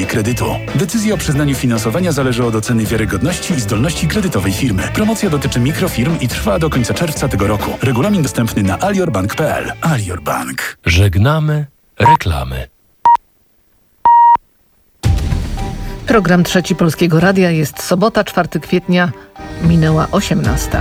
udzielenie kredytu. Decyzja o przyznaniu finansowania zależy od oceny wiarygodności i zdolności kredytowej firmy. Promocja dotyczy mikrofirm i trwa do końca czerwca tego roku. Regulamin dostępny na aliorbank.pl. Alior Bank. Żegnamy reklamy. Program Trzeci Polskiego Radia. Jest sobota, 4 kwietnia, minęła 18.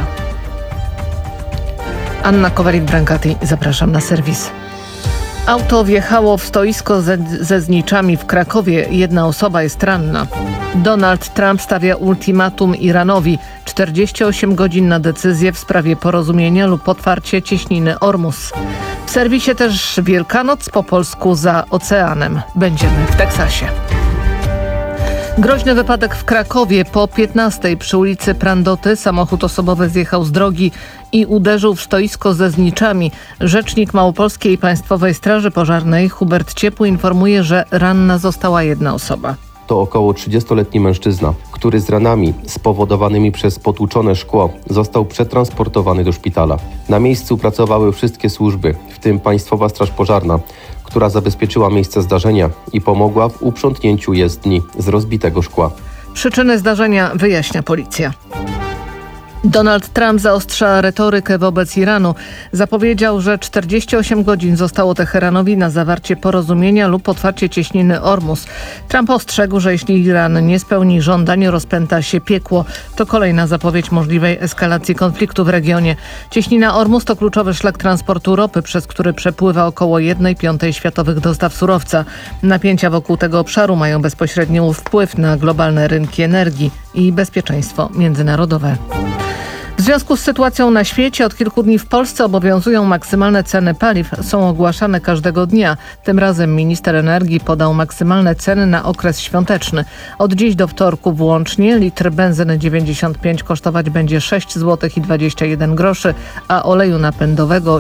Anna Kowalik-Brankati, zapraszam na serwis. Auto wjechało w stoisko ze zniczami w Krakowie. Jedna osoba jest ranna. Donald Trump stawia ultimatum Iranowi. 48 godzin na decyzję w sprawie porozumienia lub otwarcie cieśniny Ormus. W serwisie też Wielkanoc, po polsku za oceanem. Będziemy w Teksasie. Groźny wypadek w Krakowie. Po 15 przy ulicy Prandoty samochód osobowy zjechał z drogi i uderzył w stoisko ze zniczami. Rzecznik Małopolskiej Państwowej Straży Pożarnej Hubert Ciepły informuje, że ranna została jedna osoba. To około 30-letni mężczyzna, który z ranami spowodowanymi przez potłuczone szkło został przetransportowany do szpitala. Na miejscu pracowały wszystkie służby, w tym Państwowa Straż Pożarna, która zabezpieczyła miejsce zdarzenia i pomogła w uprzątnięciu jezdni z rozbitego szkła. Przyczyny zdarzenia wyjaśnia policja. Donald Trump zaostrza retorykę wobec Iranu. Zapowiedział, że 48 godzin zostało Teheranowi na zawarcie porozumienia lub otwarcie cieśniny Ormus. Trump ostrzegł, że jeśli Iran nie spełni żądań, rozpęta się piekło. To kolejna zapowiedź możliwej eskalacji konfliktu w regionie. Cieśnina Ormus to kluczowy szlak transportu ropy, przez który przepływa około 1/5 światowych dostaw surowca. Napięcia wokół tego obszaru mają bezpośredni wpływ na globalne rynki energii i bezpieczeństwo międzynarodowe. W związku z sytuacją na świecie od kilku dni w Polsce obowiązują maksymalne ceny paliw. Są ogłaszane każdego dnia. Tym razem minister energii podał maksymalne ceny na okres świąteczny. Od dziś do wtorku włącznie litr benzyny 95 kosztować będzie 6,21 zł, a oleju napędowego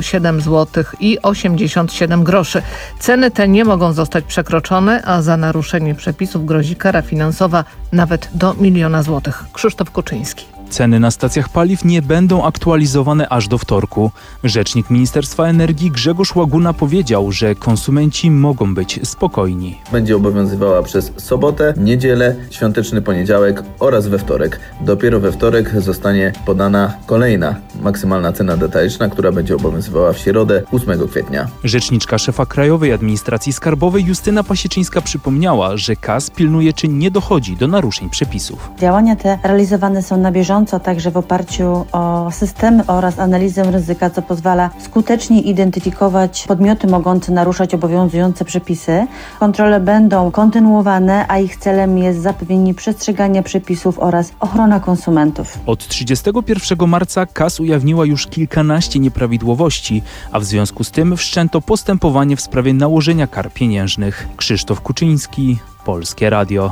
7,87 zł. Ceny te nie mogą zostać przekroczone, a za naruszenie przepisów grozi kara finansowa nawet do 1 000 000 złotych. Krzysztof Kuczyński. Ceny na stacjach paliw nie będą aktualizowane aż do wtorku. Rzecznik Ministerstwa Energii Grzegorz Łaguna powiedział, że konsumenci mogą być spokojni. Będzie obowiązywała przez sobotę, niedzielę, świąteczny poniedziałek oraz we wtorek. Dopiero we wtorek zostanie podana kolejna maksymalna cena detaliczna, która będzie obowiązywała w środę 8 kwietnia. Rzeczniczka szefa Krajowej Administracji Skarbowej Justyna Pasieczyńska przypomniała, że KAS pilnuje, czy nie dochodzi do naruszeń przepisów. Działania te realizowane są na bieżąco, także w oparciu o system oraz analizę ryzyka, co pozwala skutecznie identyfikować podmioty mogące naruszać obowiązujące przepisy. Kontrole będą kontynuowane, a ich celem jest zapewnienie przestrzegania przepisów oraz ochrona konsumentów. Od 31 marca KAS ujawniła już kilkanaście nieprawidłowości, a w związku z tym wszczęto postępowanie w sprawie nałożenia kar pieniężnych. Krzysztof Kuczyński, Polskie Radio.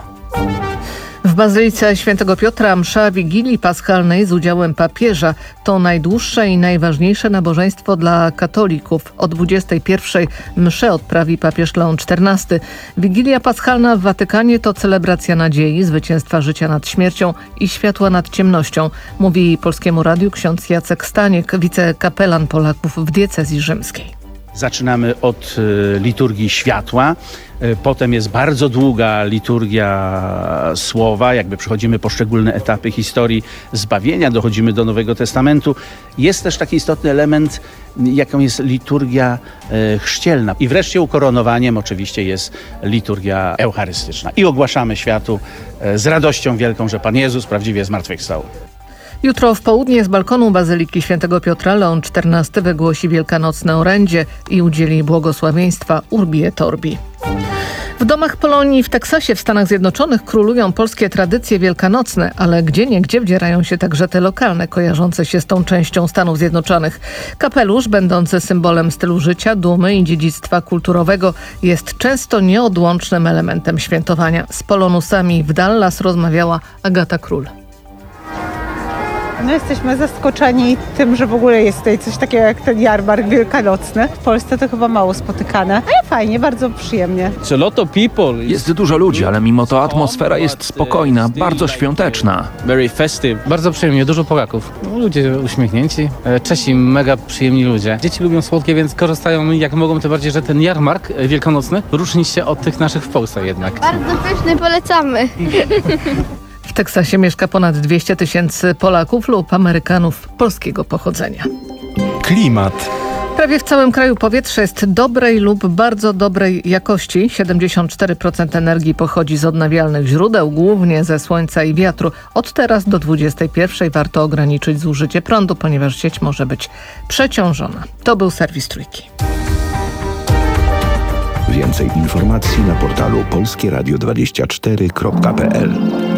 W Bazylice Świętego Piotra msza Wigilii Paschalnej z udziałem papieża to najdłuższe i najważniejsze nabożeństwo dla katolików. O 21 mszę odprawi papież Leon XIV. Wigilia Paschalna w Watykanie to celebracja nadziei, zwycięstwa życia nad śmiercią i światła nad ciemnością, mówi Polskiemu Radiu ksiądz Jacek Staniek, wicekapelan Polaków w diecezji rzymskiej. Zaczynamy od liturgii światła, potem jest bardzo długa liturgia słowa, jakby przechodzimy poszczególne etapy historii zbawienia, dochodzimy do Nowego Testamentu. Jest też taki istotny element, jaką jest liturgia chrzcielna. I wreszcie ukoronowaniem oczywiście jest liturgia eucharystyczna. I ogłaszamy światu z radością wielką, że Pan Jezus prawdziwie zmartwychwstał. Jutro w południe z balkonu Bazyliki Świętego Piotra Leon XIV wygłosi wielkanocne orędzie i udzieli błogosławieństwa Urbi et Orbi. W domach Polonii w Teksasie w Stanach Zjednoczonych królują polskie tradycje wielkanocne, ale gdzieniegdzie wdzierają się także te lokalne, kojarzące się z tą częścią Stanów Zjednoczonych. Kapelusz, będący symbolem stylu życia, dumy i dziedzictwa kulturowego, jest często nieodłącznym elementem świętowania. Z Polonusami w Dallas rozmawiała Agata Król. No jesteśmy zaskoczeni tym, że w ogóle jest tutaj coś takiego jak ten jarmark wielkanocny. W Polsce to chyba mało spotykane, ale fajnie, bardzo przyjemnie. Jest dużo ludzi, ale mimo to atmosfera jest spokojna, bardzo świąteczna. Bardzo przyjemnie, dużo Polaków. Ludzie uśmiechnięci, Czesi mega przyjemni ludzie. Dzieci lubią słodkie, więc korzystają jak mogą, tym bardziej, że ten jarmark wielkanocny różni się od tych naszych w Polsce jednak. Bardzo pyszny, polecamy. W Teksasie mieszka ponad 200 000 Polaków lub Amerykanów polskiego pochodzenia. Klimat. Prawie w całym kraju powietrze jest dobrej lub bardzo dobrej jakości. 74% energii pochodzi z odnawialnych źródeł, głównie ze słońca i wiatru. Od teraz do 21 warto ograniczyć zużycie prądu, ponieważ sieć może być przeciążona. To był serwis Trójki. Więcej informacji na portalu polskieradio24.pl.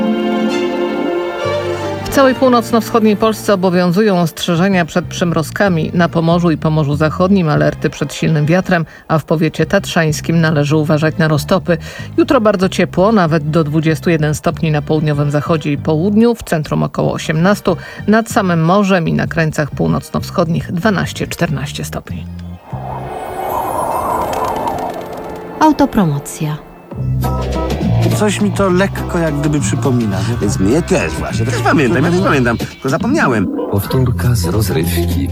W całej północno-wschodniej Polsce obowiązują ostrzeżenia przed przymrozkami. Na Pomorzu i Pomorzu Zachodnim alerty przed silnym wiatrem, a w powiecie tatrzańskim należy uważać na roztopy. Jutro bardzo ciepło, nawet do 21 stopni na południowym zachodzie i południu, w centrum około 18, nad samym morzem i na krańcach północno-wschodnich 12-14 stopni. Autopromocja. Coś mi to lekko jak gdyby przypomina. Więc mnie też właśnie. Też pamiętam, tylko zapomniałem. Powtórka z rozrywki.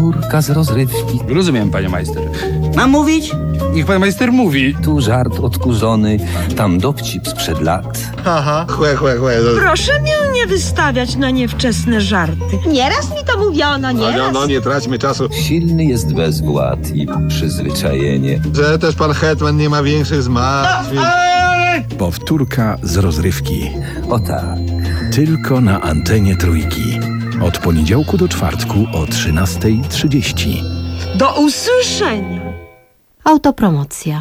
Rozumiem, panie majster. Mam mówić? Niech pan majster mówi. Tu żart odkurzony, tam dowcip sprzed lat. Haha, chłe. Proszę mnie nie wystawiać na niewczesne żarty. Nieraz mi to mówiono, nieraz. No, nie traćmy czasu. Silny jest bezwład i przyzwyczajenie. Że też pan hetman nie ma większych zmartwień. Powtórka z rozrywki. O tak. Tylko na antenie Trójki. Od poniedziałku do czwartku o 13:30. Do usłyszenia. Autopromocja.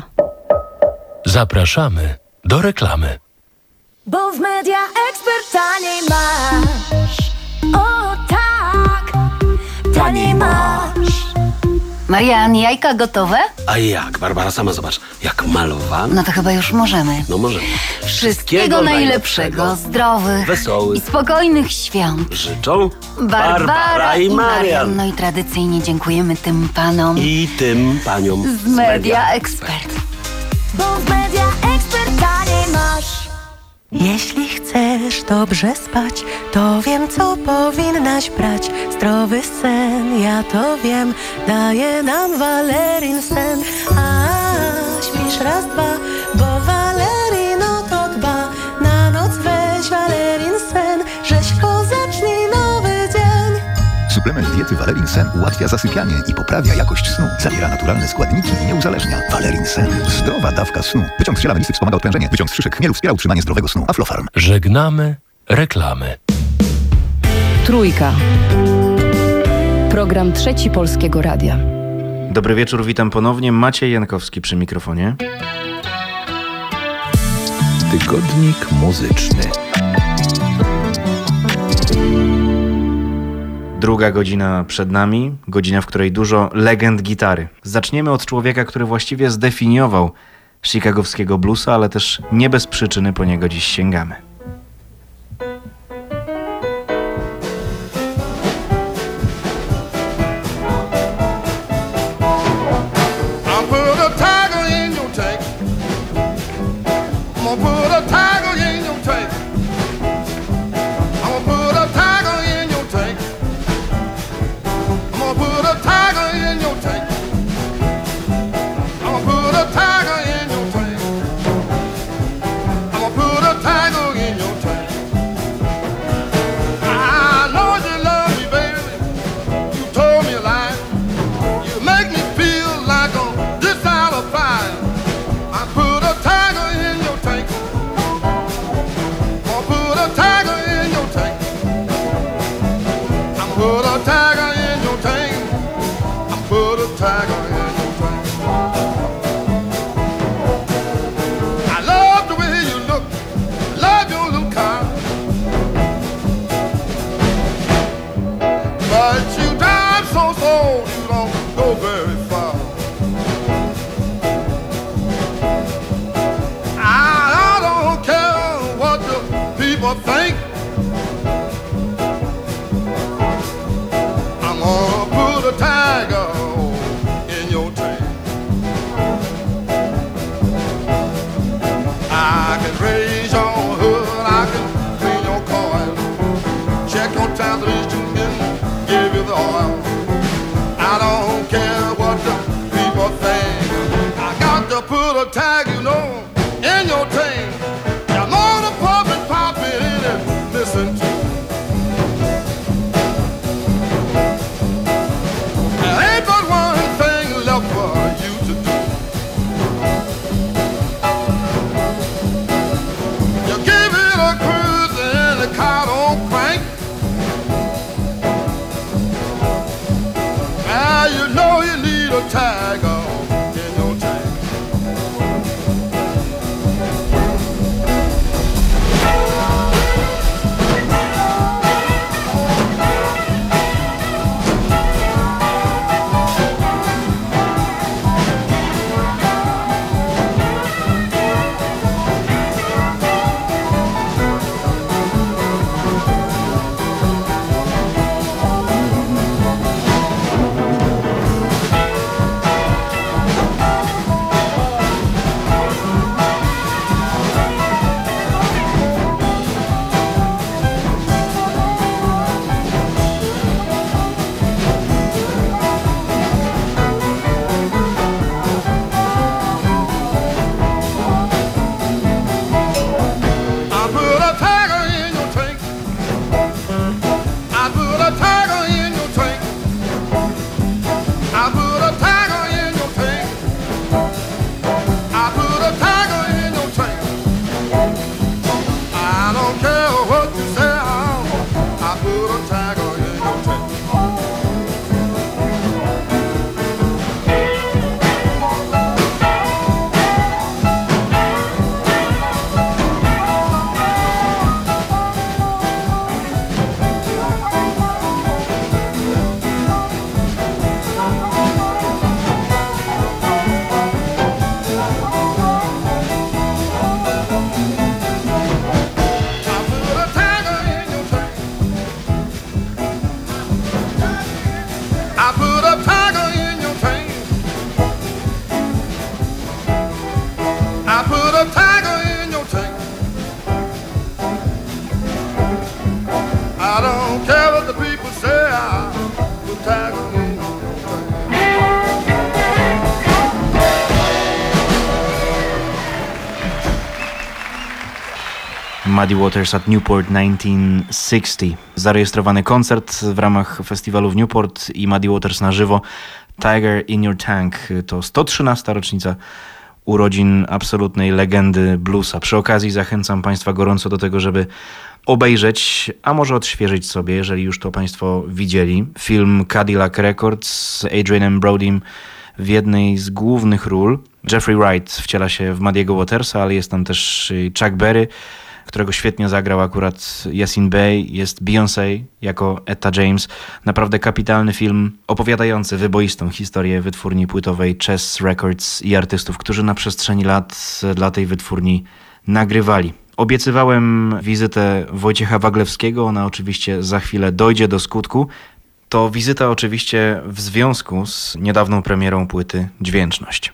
Zapraszamy do reklamy. Bo w Media Expert taniej masz. O tak, taniej masz. Marian, jajka gotowe? A jak? Barbara, sama zobacz. Jak malowane. No to chyba już możemy. No możemy. Wszystkiego najlepszego, zdrowych wesołych i spokojnych świąt życzą Barbara i Marian. No i tradycyjnie dziękujemy tym panom i tym paniom z Media Expert. Bo w Media Expert taniej masz. Jeśli chcesz dobrze spać, to wiem, co powinnaś brać. Zdrowy sen, ja to wiem, daje nam Valerin sen. A śpisz raz, dwa, bo Valerin o to dba. Na noc weź Valerin sen, rzeźko zacznij nowy dzień. Suplement diety Valerin Sen ułatwia zasypianie i poprawia jakość snu. Zawiera naturalne składniki i nie uzależnia. Valerin Sen. Zdrowa dawka snu. Wyciąg z ziela melisy wspomaga odprężenie. Wyciąg z szyszek chmielu wspiera utrzymanie zdrowego snu. Aflofarm. Żegnamy reklamy. Trójka. Program Trzeci Polskiego Radia. Dobry wieczór, witam ponownie. Maciej Jankowski przy mikrofonie. Tygodnik muzyczny. Druga godzina przed nami, godzina, w której dużo legend gitary. Zaczniemy od człowieka, który właściwie zdefiniował chicagowskiego bluesa, ale też nie bez przyczyny po niego dziś sięgamy. Muddy Waters at Newport 1960. Zarejestrowany koncert w ramach festiwalu w Newport i Muddy Waters na żywo. Tiger in Your Tank to 113. rocznica urodzin absolutnej legendy bluesa. Przy okazji zachęcam Państwa gorąco do tego, żeby obejrzeć, a może odświeżyć sobie, jeżeli już to Państwo widzieli, film Cadillac Records z Adrianem Brodym w jednej z głównych ról. Jeffrey Wright wciela się w Muddy'ego Watersa, ale jest tam też Chuck Berry, którego świetnie zagrał akurat Yasin Bey, jest Beyoncé jako Etta James. Naprawdę kapitalny film opowiadający wyboistą historię wytwórni płytowej Chess Records i artystów, którzy na przestrzeni lat dla tej wytwórni nagrywali. Obiecywałem wizytę Wojciecha Waglewskiego, ona oczywiście za chwilę dojdzie do skutku. To wizyta oczywiście w związku z niedawną premierą płyty Dźwięczność.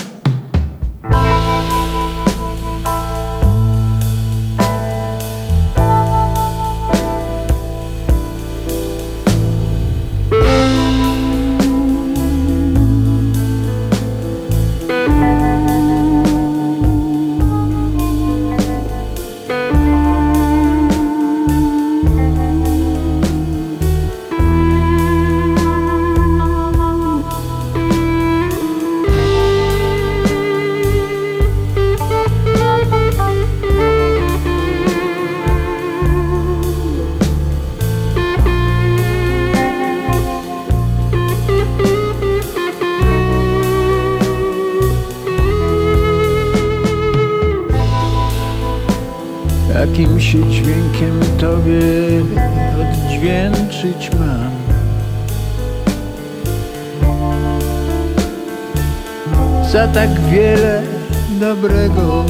Jakim się dźwiękiem Tobie oddźwięczyć mam? Za tak wiele dobrego.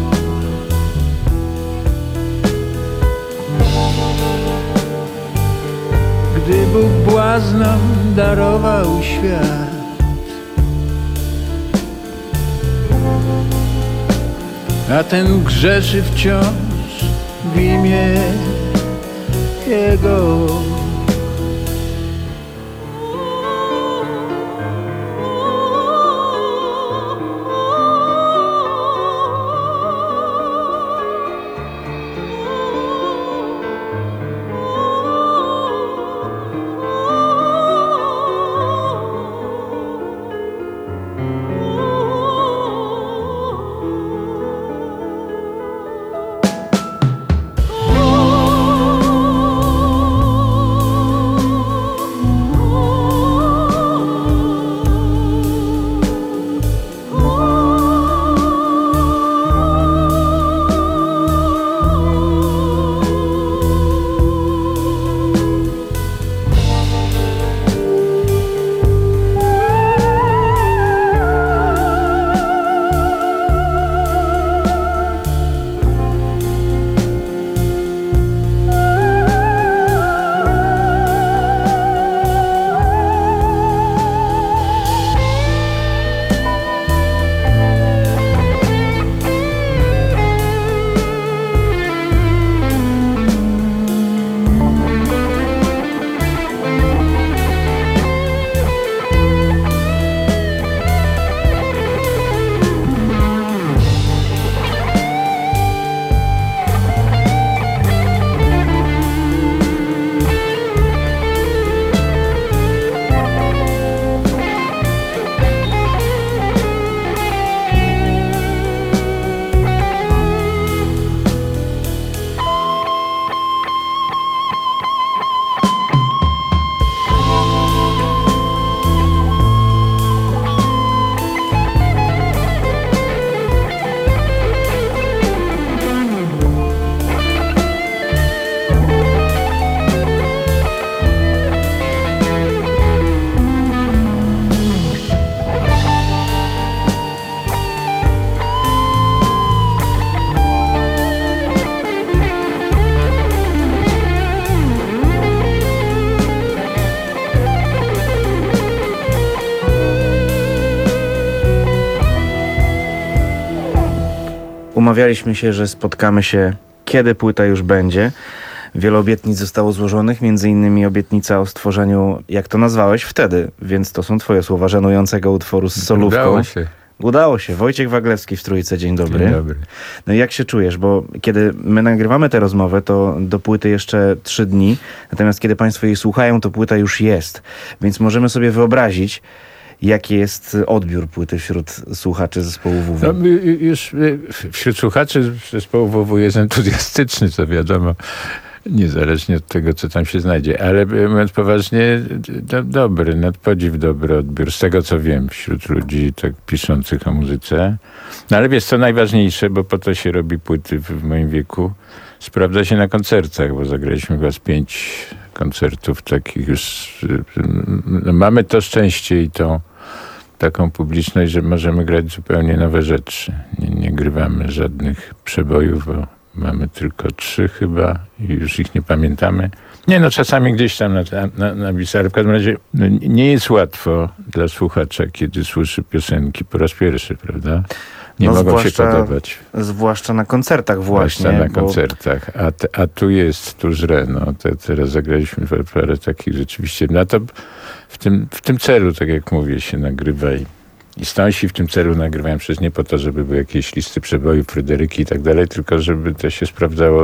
Gdy Bóg błaznom darował świat, a ten grzeszy wciąż w imię Jego. Umawialiśmy się, że spotkamy się, kiedy płyta już będzie. Wiele obietnic zostało złożonych, między innymi obietnica o stworzeniu, jak to nazwałeś, wtedy, więc to są twoje słowa, żenującego utworu z solówką. Udało się. Udało się. Wojciech Waglewski w Trójce. Dzień dobry. Dzień dobry. No i jak się czujesz? Bo kiedy my nagrywamy tę rozmowę, to do płyty jeszcze 3 dni. Natomiast kiedy państwo jej słuchają, to płyta już jest. Więc możemy sobie wyobrazić, jaki jest odbiór płyty wśród słuchaczy zespołu WW. No, już wśród słuchaczy zespołu WW jest entuzjastyczny, co wiadomo. Niezależnie od tego, co tam się znajdzie. Ale mówiąc poważnie, dobry, nad podziw dobry odbiór. Z tego, co wiem, wśród ludzi tak piszących o muzyce. No ale wiesz, co najważniejsze, bo po to się robi płyty w moim wieku, sprawdza się na koncertach, bo zagraliśmy chyba z 5 koncertów takich już. No, mamy to szczęście i tą taką publiczność, że możemy grać zupełnie nowe rzeczy. Nie grywamy żadnych przebojów, bo mamy tylko 3 chyba i już ich nie pamiętamy. Nie, no czasami gdzieś tam napisałem, ale w każdym razie nie jest łatwo dla słuchacza, kiedy słyszy piosenki po raz pierwszy, prawda? Nie mogą się podobać. Zwłaszcza na koncertach właśnie. Zwłaszcza na koncertach. A tu jest, tu żre. No, teraz zagraliśmy parę takich rzeczywiście. No to w tym celu, tak jak mówię, się nagrywa i Stonsi w tym celu nagrywają przecież nie po to, żeby były jakieś listy przebojów, Fryderyki i tak dalej, tylko żeby to się sprawdzało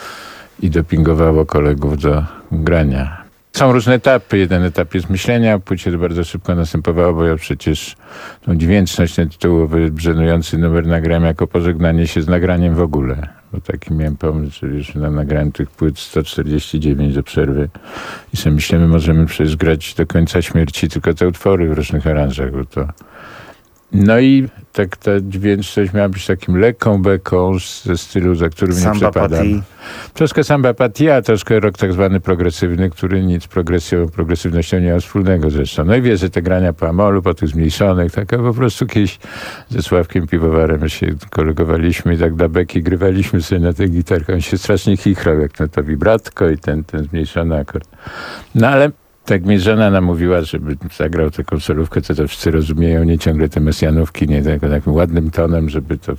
i dopingowało kolegów do grania. Są różne etapy. Jeden etap jest myślenia, płycie to bardzo szybko następowało, bo ja przecież tą dźwięczność, ten tytułowy, żenujący numer nagrałem jako pożegnanie się z nagraniem w ogóle. Bo taki miałem pomysł, że już nagrałem tych płyt 149 do przerwy i sobie myślimy, możemy przecież grać do końca śmierci tylko te utwory w różnych aranżach, bo to... No i tak ta dźwięczność miała być takim lekką beką ze stylu, za którym nie przepadam. Troszkę samba patia, troszkę rock tak zwany progresywny, który nic z progresywnością nie ma wspólnego zresztą. No i wiesz, że te grania po amolu, po tych zmniejszonych, tak po prostu kiedyś ze Sławkiem Piwowarem się kolegowaliśmy i tak dla beki grywaliśmy sobie na tej gitarce. On się strasznie chichrał, jak to vibratko i ten zmniejszony akord. No ale tak mnie żona namówiła, żeby zagrał tę konsolówkę, co to wszyscy rozumieją, nie ciągle te mesjanówki, nie takim ładnym tonem, żeby to...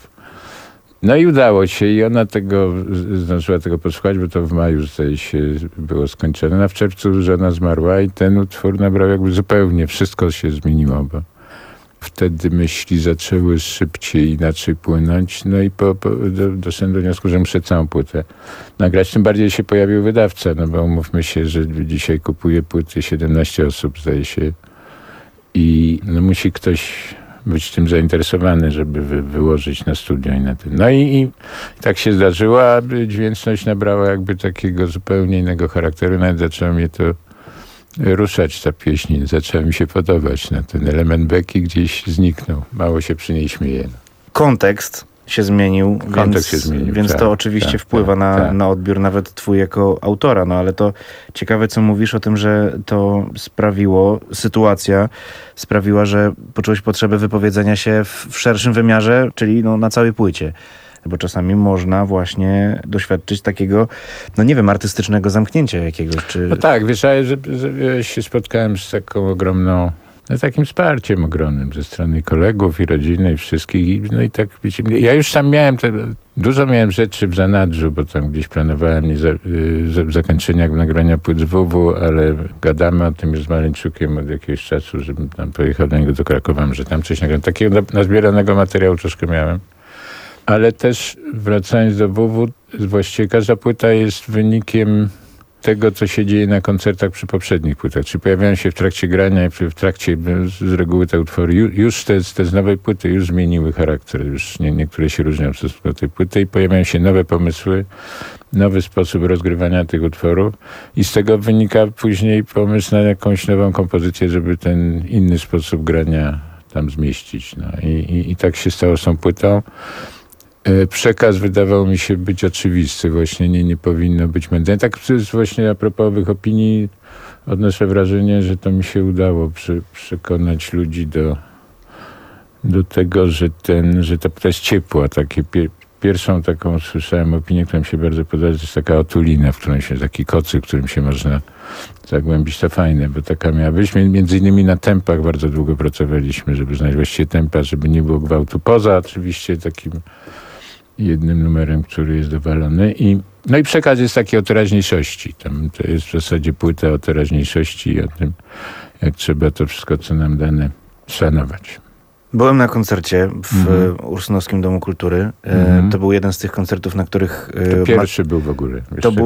No i udało się i ona zdążyła tego posłuchać, bo to w maju zdaje się było skończone. A w czerwcu żona zmarła i ten utwór nabrał jakby zupełnie, wszystko się zmieniło, bo wtedy myśli zaczęły szybciej, inaczej płynąć. No i doszedłem do wniosku, że muszę całą płytę nagrać. Tym bardziej się pojawił wydawca, no bo umówmy się, że dzisiaj kupuje płyty 17 osób, zdaje się. I no musi ktoś być tym zainteresowany, żeby wyłożyć na studio i na tym. No i tak się zdarzyło, a dźwięczność nabrała jakby takiego zupełnie innego charakteru. Nawet zaczęło mnie to ruszać, ta pieśń, zaczęła mi się podobać. No, ten element beki gdzieś zniknął. Mało się przy niej śmieje. Kontekst się zmienił, więc tak, to oczywiście wpływa na odbiór nawet twój jako autora. No ale to ciekawe, co mówisz o tym, że to sytuacja sprawiła, że poczułeś potrzebę wypowiedzenia się w szerszym wymiarze, czyli na całej płycie. Bo czasami można właśnie doświadczyć takiego, artystycznego zamknięcia jakiegoś. No tak, wiesz, że ja się spotkałem z taką ogromną, takim wsparciem ogromnym ze strony kolegów i rodziny i wszystkich. No i tak, wiecie, ja już tam dużo miałem rzeczy w zanadrzu, bo tam gdzieś planowałem zakończenia nagrania płyt z WW, ale gadamy o tym już z Maleńczukiem od jakiegoś czasu, żebym tam pojechał do niego do Krakowa, że tam coś nagrałem. Takiego nazbieranego materiału troszkę miałem. Ale też wracając do WW, właściwie każda płyta jest wynikiem tego, co się dzieje na koncertach przy poprzednich płytach. Czy pojawiają się w trakcie grania, w trakcie z reguły te utwory. Już te z nowej płyty już zmieniły charakter. Już niektóre się różnią w stosunku do tej płyty i pojawiają się nowe pomysły, nowy sposób rozgrywania tych utworów i z tego wynika później pomysł na jakąś nową kompozycję, żeby ten inny sposób grania tam zmieścić. No i tak się stało z tą płytą. Przekaz wydawał mi się być oczywisty. Właśnie nie powinno być mędrne. Tak właśnie a propos owych opinii odnoszę wrażenie, że to mi się udało przekonać ludzi do tego, że ta płyta jest ciepła. Pierwszą taką słyszałem opinię, która mi się bardzo podoba, to jest taka otulina, w którym się taki kocyk, w którym się można zagłębić. To fajne, bo taka miała być. Między innymi na tempach bardzo długo pracowaliśmy, żeby znaleźć właściwie tempa, żeby nie było gwałtu. Poza oczywiście takim jednym numerem, który jest dowalony. No i przekaz jest taki o teraźniejszości. To jest w zasadzie płyta o teraźniejszości i o tym, jak trzeba to wszystko, co nam dane, szanować. Byłem na koncercie w Ursynowskim Domu Kultury. To był jeden z tych koncertów, na których... To pierwszy był w ogóle.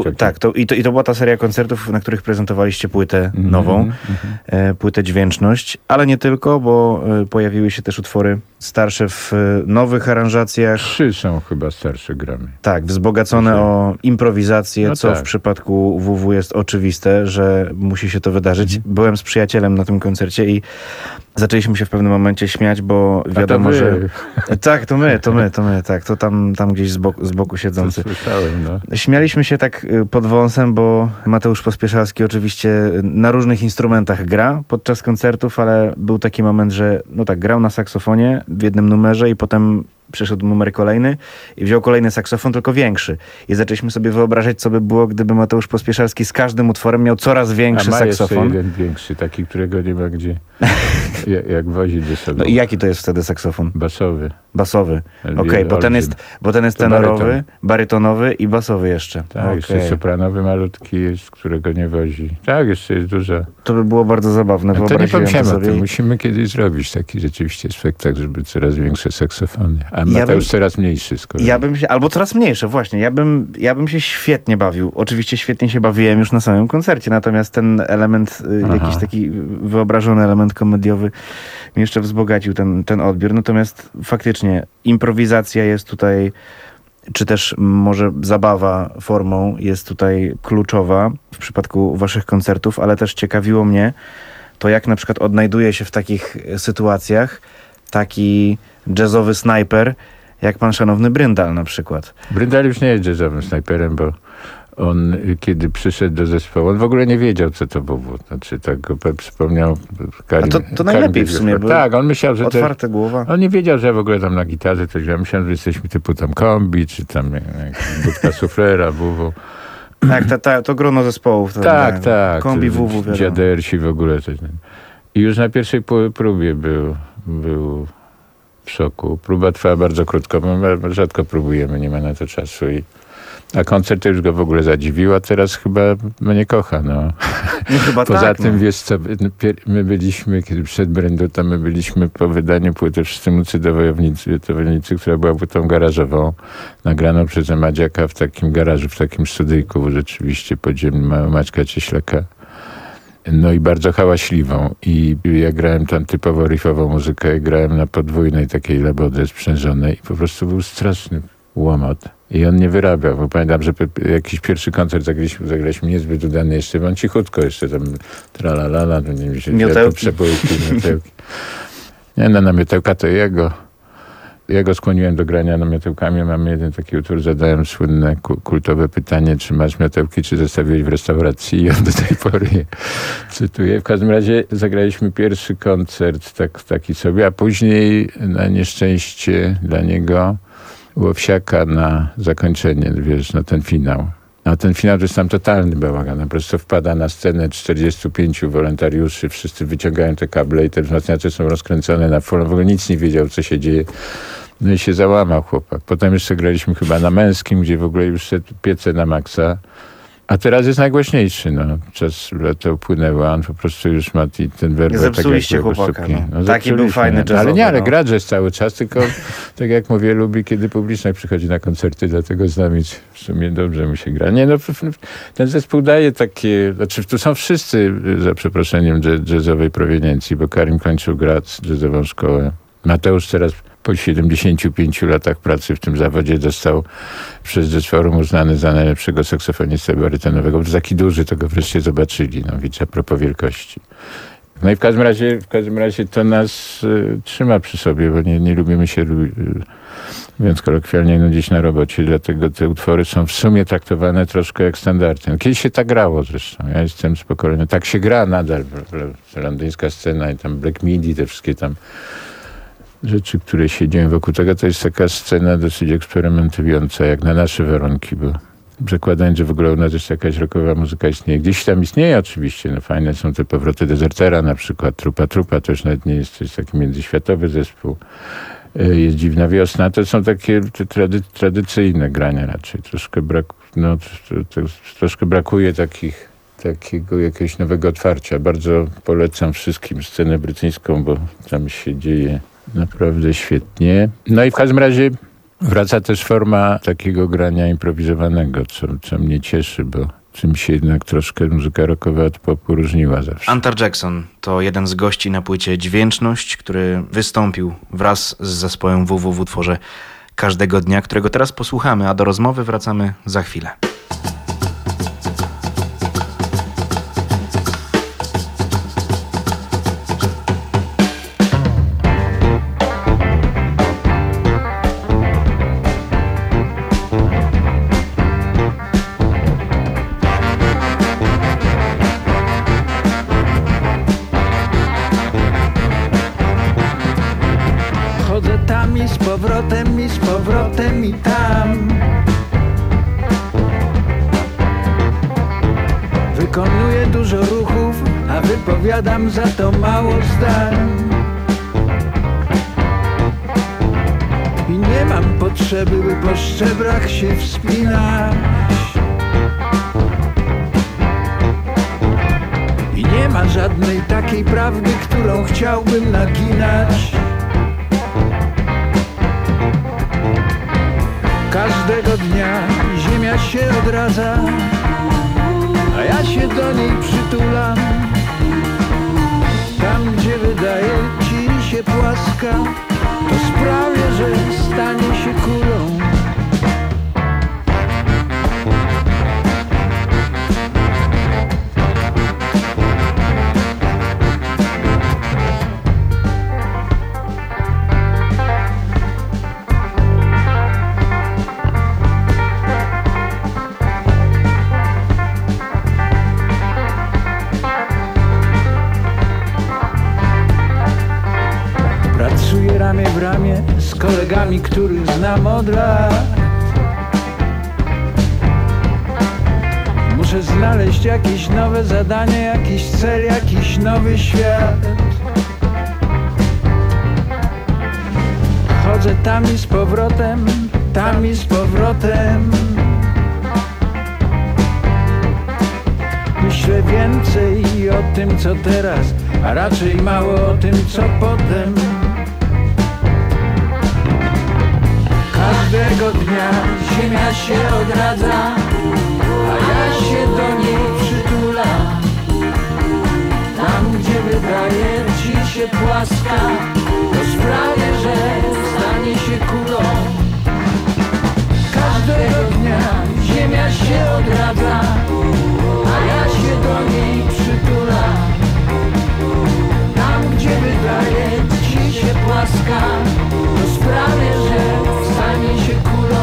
I to była ta seria koncertów, na których prezentowaliście płytę nową, płytę Dźwięczność, ale nie tylko, bo pojawiły się też utwory starsze w nowych aranżacjach. 3 są chyba starsze gramy. Tak, wzbogacone o improwizację, co w przypadku WW jest oczywiste, że musi się to wydarzyć. Byłem z przyjacielem na tym koncercie i zaczęliśmy się w pewnym momencie śmiać, bo wiadomo, że... Tak, to my, tak. To tam gdzieś z boku siedzący. Słyszałem, no. Śmialiśmy się tak pod wąsem, bo Mateusz Pospieszalski oczywiście na różnych instrumentach gra podczas koncertów, ale był taki moment, że grał na saksofonie w jednym numerze i potem przyszedł numer kolejny i wziął kolejny saksofon, tylko większy. I zaczęliśmy sobie wyobrażać, co by było, gdyby Mateusz Pospieszalski z każdym utworem miał coraz większy saksofon. Jeszcze jeden większy, taki, którego nie ma gdzie jak wozić ze sobą. No i jaki to jest wtedy saksofon? Basowy. Okej, bo ten jest tenorowy, barytonowy i basowy jeszcze. Tak, jeszcze sopranowy malutki jest, którego nie wozi. Tak, jeszcze jest dużo. To by było bardzo zabawne. To nie pomyślałem o tym. Musimy kiedyś zrobić taki rzeczywiście spektakl, żeby coraz większe saksofony. A Mateusz coraz mniejszy z kolei. Albo coraz mniejsze, właśnie. Ja bym się świetnie bawił. Oczywiście świetnie się bawiłem już na samym koncercie, natomiast ten element, jakiś taki wyobrażony element komediowy mi jeszcze wzbogacił ten odbiór. Natomiast faktycznie improwizacja jest tutaj, czy też może zabawa formą jest tutaj kluczowa w przypadku waszych koncertów, ale też ciekawiło mnie to, jak na przykład odnajduje się w takich sytuacjach taki jazzowy snajper, jak pan szanowny Bryndal na przykład. Bryndal już nie jest jazzowym snajperem, bo on, kiedy przyszedł do zespołu, on w ogóle nie wiedział, co to WW. Znaczy, tak go wspomniał Karim. A to najlepiej w sumie, bo tak, on myślał, że otwarte głowa. On nie wiedział, że w ogóle tam na gitarze coś. Ja myślałem, że jesteśmy typu tam kombi, czy tam budka suflera, WW. Tak, to grono zespołów. Tak. Kombi, WW, wiadomo. Dziadersi w ogóle. Coś. I już na pierwszej próbie był w szoku. Próba trwała bardzo krótko, bo my rzadko próbujemy, nie ma na to czasu. A koncert to już go w ogóle zadziwił, a teraz chyba mnie kocha, no. Chyba Poza tym, wiesz co, my byliśmy, kiedy przed Brendota, my byliśmy po wydaniu płyty Wszyscy Mucy do Wojownicy, która była płytą garażową, nagraną przez Madziaka w takim garażu, w takim studyjku, rzeczywiście podziemnym Maćka Cieślaka. No i bardzo hałaśliwą. I ja grałem tam typowo riffową muzykę, grałem na podwójnej takiej labody sprzężonej i po prostu był straszny łomot. I on nie wyrabiał, bo pamiętam, że jakiś pierwszy koncert zagraliśmy niezbyt udany jeszcze, bo on cichutko jeszcze tam tralalala, to nie wiem, miotełki. Nie, na miotełka to jego. Ja go skłoniłem do grania namiotełkami. Mamy jeden taki utwór, zadałem słynne, kultowe pytanie, czy masz miotełki, czy zostawiłeś w restauracji? I on do tej pory je cytuję. W każdym razie zagraliśmy pierwszy koncert taki sobie, a później na nieszczęście dla niego Łowsiaka na zakończenie, wiesz, na ten finał. A ten finał to jest tam totalny bałagan. Po prostu wpada na scenę 45 wolontariuszy, wszyscy wyciągają te kable i te wzmacniacze są rozkręcone na full. W ogóle nic nie wiedział, co się dzieje. No i się załamał chłopak. Potem jeszcze graliśmy chyba na Męskim, gdzie w ogóle już szedł piece na maksa. A teraz jest najgłośniejszy, no. Czas lata upłynęło, on po prostu już ma ten werber. Zepsuliście tak chłopaka. No, taki był fajny jazzowy. Ale gra jazz cały czas, tylko tak jak mówię, lubi, kiedy publiczność przychodzi na koncerty, dlatego z nami w sumie dobrze mu się gra. Nie, no, ten zespół daje takie, znaczy tu są wszyscy, za przeproszeniem, jazzowej proweniencji, bo Karim kończył Graz, jazzową szkołę. Mateusz teraz po 75 latach pracy w tym zawodzie został przez Jazz Forum uznany za najlepszego saksofonistę barytonowego. To taki duży, to go wreszcie zobaczyli, no widzę, a propos wielkości. No i w każdym razie to nas trzyma przy sobie, bo nie lubimy się, mówiąc kolokwialnie, nudzić na robocie, dlatego te utwory są w sumie traktowane troszkę jak standardy. Kiedyś się tak grało zresztą, ja jestem z pokolenia, tak się gra nadal, londyńska scena i tam Black Midi, te wszystkie tam rzeczy, które się dzieją wokół tego, to jest taka scena dosyć eksperymentująca, jak na nasze warunki, bo zakładając, że w ogóle u nas jeszcze jakaś rockowa muzyka istnieje. Gdzieś tam istnieje oczywiście, no fajne są te powroty Dezertera na przykład, Trupa, to już nawet nie jest coś taki międzyświatowy zespół. Jest Dziwna Wiosna, to są takie tradycyjne grania raczej. Troszkę brakuje takiego jakiegoś nowego otwarcia. Bardzo polecam wszystkim scenę brytyjską, bo tam się dzieje naprawdę świetnie. No i w każdym razie wraca też forma takiego grania improwizowanego, co mnie cieszy, bo czym się jednak troszkę muzyka rockowa od popu różniła zawsze. Hunter Jackson to jeden z gości na płycie Dźwięczność, który wystąpił wraz z zespołem WW w utworze Każdego Dnia, którego teraz posłuchamy, a do rozmowy wracamy za chwilę. Z powrotem i tam. Wykonuję dużo ruchów, a wypowiadam za to mało zdań. I nie mam potrzeby, by po szczebrach się wspinać. I nie ma żadnej takiej prawdy, którą chciałbym naginać. Każdego dnia ziemia się odradza, a ja się do niej przytulam. Tam, gdzie wydaje ci się płaska, to sprawię, że stanie się kulą. Ramię w ramię z kolegami, których znam od lat. Muszę znaleźć jakieś nowe zadanie, jakiś cel, jakiś nowy świat. Chodzę tam i z powrotem, tam i z powrotem. Myślę więcej o tym, co teraz, a raczej mało o tym, co potem. Każdego dnia ziemia się odradza, a ja się do niej przytulam. Tam, gdzie wydaje ci się płaska, to sprawię, że stanie się kulą. Każdego dnia ziemia się odradza, a ja się do niej przytulam. Tam, gdzie wydaje ci się płaska, to sprawię, że stanie się kulą.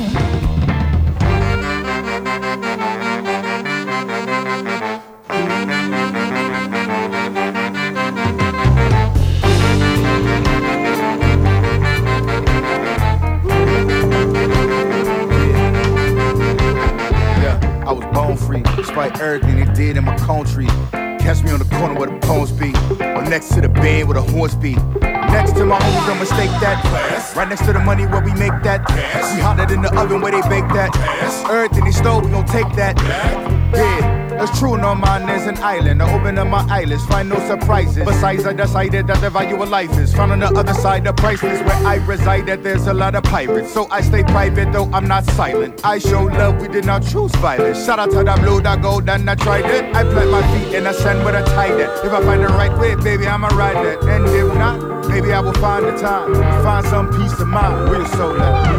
I was born free, despite everything they did in my country. Catch me on the corner where the poems be, or next to the band where the horse be. Next to my homies, don't mistake that. Right next to the money where we make that. We hotter than the oven where they bake that. Everything they stole, we gon' take that. Yeah, that's true, no mine is an island. I open up my eyelids, find no surprises. Besides, I decided that the value of life is found on the other side of priceless. Where I reside, that there's a lot of pirates. So I stay private, though I'm not silent. I show love, we did not choose violence. Shout out to the blue, that gold, and I tried it. I plant my feet in the sand where I tied it. If I find the right way, baby, I'ma ride it. And if not, maybe I will find the time to find some peace of mind. We're so lucky.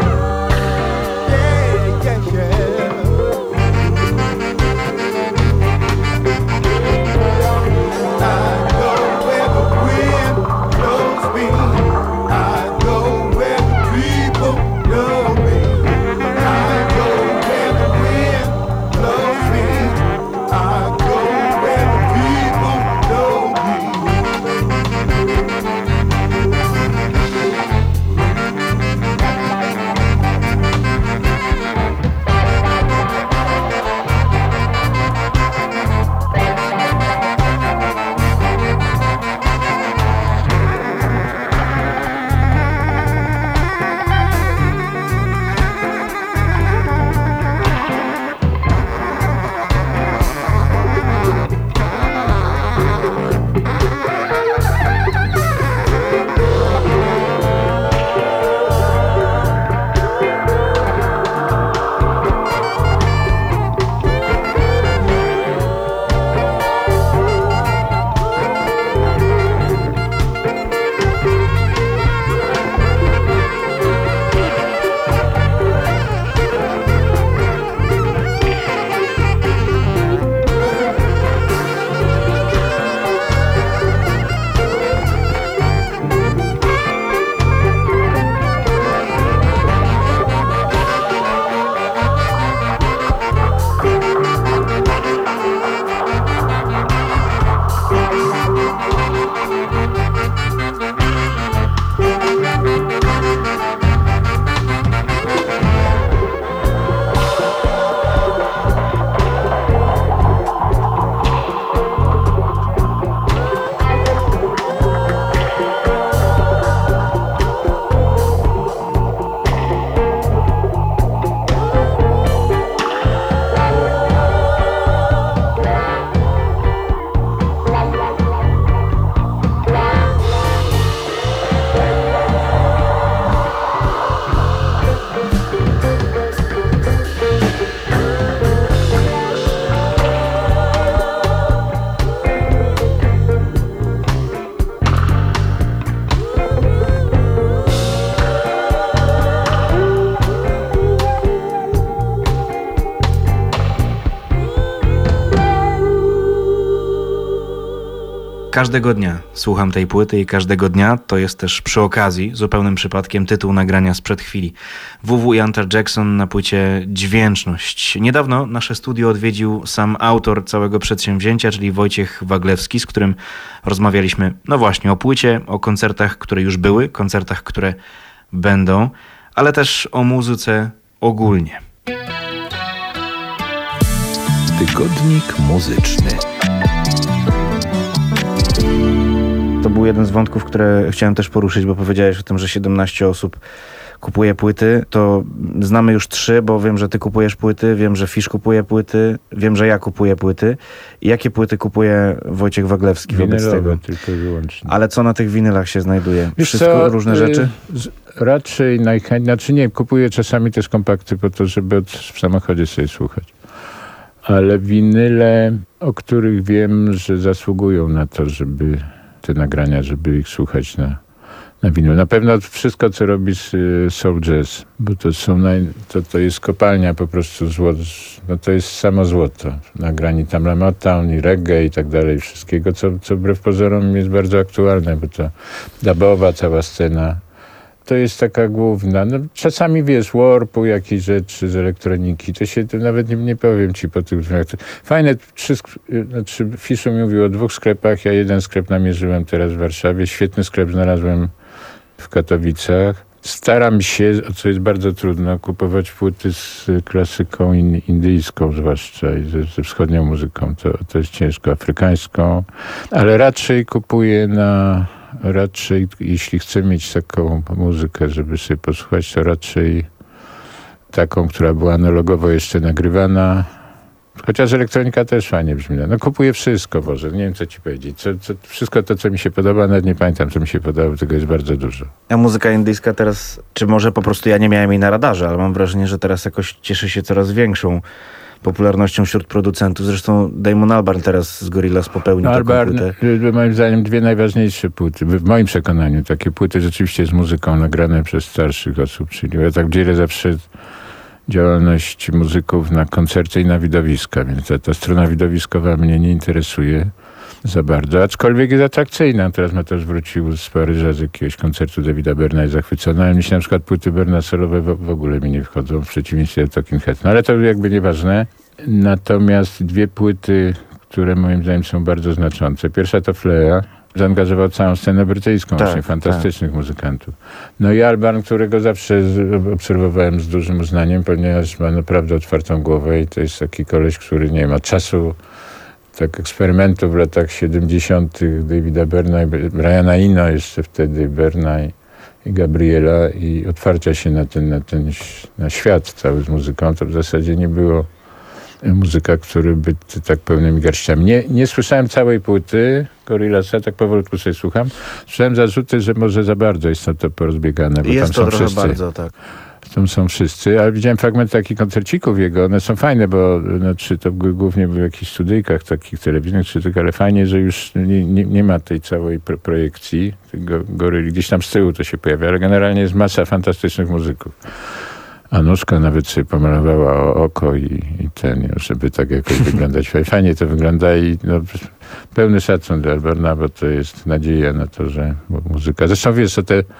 Yeah, yeah, yeah. Każdego dnia słucham tej płyty i każdego dnia to jest też przy okazji, zupełnym przypadkiem, tytuł nagrania sprzed chwili. WW i Hunter Jackson na płycie Dźwięczność. Niedawno nasze studio odwiedził sam autor całego przedsięwzięcia, czyli Wojciech Waglewski, z którym rozmawialiśmy, no właśnie, o płycie, o koncertach, które już były, koncertach, które będą, ale też o muzyce ogólnie. Tygodnik muzyczny. To był jeden z wątków, które chciałem też poruszyć, bo powiedziałeś o tym, że 17 osób kupuje płyty. To znamy już 3, bo wiem, że ty kupujesz płyty, wiem, że Fisz kupuje płyty, wiem, że ja kupuję płyty. I jakie płyty kupuje Wojciech Waglewski wobec tego? Tylko wyłącznie. Ale co na tych winylach się znajduje? Wiesz Wszystko, co, różne rzeczy? Raczej najchętniej, znaczy nie, kupuję czasami też kompakty po to, żeby w samochodzie sobie słuchać. Ale winyle, o których wiem, że zasługują na to, żeby te nagrania, żeby ich słuchać na winylu. Na pewno wszystko, co robi Soul Jazz, bo to jest kopalnia po prostu złota, no to jest samo złoto. Nagrani tam La Motown i reggae i tak dalej, wszystkiego, co wbrew pozorom jest bardzo aktualne, bo to dubowa cała scena. To jest taka główna. No, czasami wiesz, warpu, jakieś rzeczy z elektroniki. To nawet nie powiem ci po tych drzwiach. Fajne, Fiszu mówił o 2 sklepach. Ja 1 sklep namierzyłem teraz w Warszawie. Świetny sklep znalazłem w Katowicach. Staram się, co jest bardzo trudno, kupować płyty z klasyką indyjską zwłaszcza i ze wschodnią muzyką. To jest ciężko, afrykańską. Ale raczej kupuję Raczej, jeśli chcę mieć taką muzykę, żeby sobie posłuchać, to raczej taką, która była analogowo jeszcze nagrywana. Chociaż elektronika też fajnie brzmi. No kupuję wszystko, Boże, nie wiem co ci powiedzieć. Wszystko to, co mi się podoba, nawet nie pamiętam, co mi się podoba, tego jest bardzo dużo. A muzyka indyjska teraz, czy może po prostu ja nie miałem jej na radarze, ale mam wrażenie, że teraz jakoś cieszy się coraz większą popularnością wśród producentów. Zresztą Damon Albarn teraz z Gorillaz popełnił taką płytę. Moim zdaniem 2 najważniejsze płyty, w moim przekonaniu, takie płyty rzeczywiście z muzyką nagrane przez starszych osób, czyli ja tak dzielę zawsze działalność muzyków na koncerty i na widowiska, więc ta strona widowiskowa mnie nie interesuje za bardzo, aczkolwiek jest atrakcyjna. Teraz Mateusz wrócił z Paryża z jakiegoś koncertu Davida Berna i zachwycony, ale mi się na przykład płyty Berna solowe w ogóle mi nie wchodzą, w przeciwieństwie do Talking Heads. No ale to jakby nieważne. Natomiast 2 płyty, które moim zdaniem są bardzo znaczące. Pierwsza to Flea, zaangażował całą scenę brytyjską, właśnie fantastycznych muzykantów. No i Albarn, którego zawsze obserwowałem z dużym uznaniem, ponieważ ma naprawdę otwartą głowę i to jest taki koleś, który nie ma czasu, tak eksperymentów w latach 70. Davida Berna i Briana Eno jeszcze wtedy, Berna i Gabriela i otwarcia się na świat cały z muzyką. To w zasadzie nie było muzyka, który by tak pełnymi garściami. Nie słyszałem całej płyty Gorillasa, tak powolutku sobie słucham. Słyszałem zarzuty, że może za bardzo jest to porozbiegane, bo jest tam to są trochę wszyscy. bardzo, tak. Tam są wszyscy, ale widziałem fragmenty takich koncercików jego, one są fajne, bo to głównie w jakichś studyjkach takich telewizyjnych, ale fajnie, że już nie ma tej całej projekcji Gorylli, gdzieś tam z tyłu to się pojawia, ale generalnie jest masa fantastycznych muzyków. Anuszka nawet sobie pomalowała oko i żeby tak jakoś wyglądać. Fajnie to wygląda i pełny szacun dla Albarna, bo to jest nadzieja na to, że muzyka... Zresztą wiesz,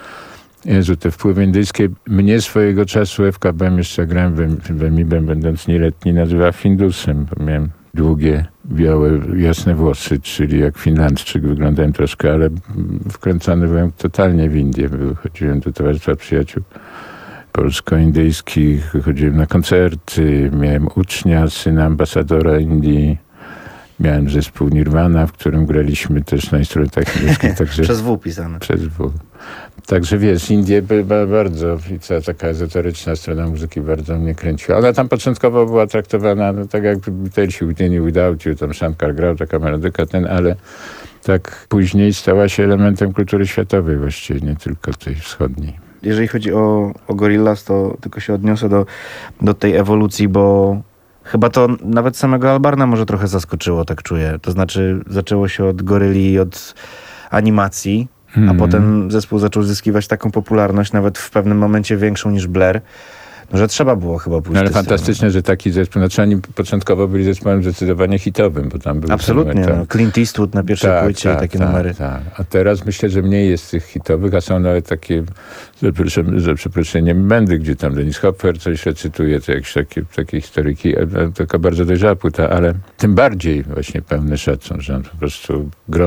te wpływy indyjskie. Mnie swojego czasu FKBM, jeszcze grałem w Emibem, będąc nieletni, nazywa Findusem, bo miałem długie, białe, jasne włosy, czyli jak Finlandczyk wyglądałem troszkę, ale wkręcony byłem totalnie w Indię. Chodziłem do Towarzystwa Przyjaciół polsko-indyjskich, chodziłem na koncerty, miałem ucznia, syna ambasadora Indii, miałem zespół Nirvana, w którym graliśmy też na instrumentach indyjskich. Także, przez W pisane. Przez W. Także wiesz, Indie bardzo, i ta taka ezoteryczna strona muzyki bardzo mnie kręciła. Ona tam początkowo była traktowana, tak jak Beatlesi, Whitney Without You, tam Shankar grał, taka melodyka, ale tak później stała się elementem kultury światowej właściwie, nie tylko tej wschodniej. Jeżeli chodzi o Gorillaz, to tylko się odniosę do tej ewolucji, bo chyba to nawet samego Albarna może trochę zaskoczyło, tak czuję. To znaczy zaczęło się od Gorylli, od animacji, a potem zespół zaczął zyskiwać taką popularność, nawet w pewnym momencie większą niż Blair. że trzeba było chyba pójść. No, ale fantastyczne, że taki zespół, znaczy oni początkowo byli zespołem zdecydowanie hitowym, bo tam był... Absolutnie, Clint Eastwood na pierwszej płycie i takie numery. Tak. A teraz myślę, że mniej jest tych hitowych, a są nawet takie, za przeproszeniem, bändy, gdzie tam Dennis Hopper coś recytuje, to jakieś takie historyki, taka bardzo dojrzała płyta, ale tym bardziej właśnie pełny szacun, że on po prostu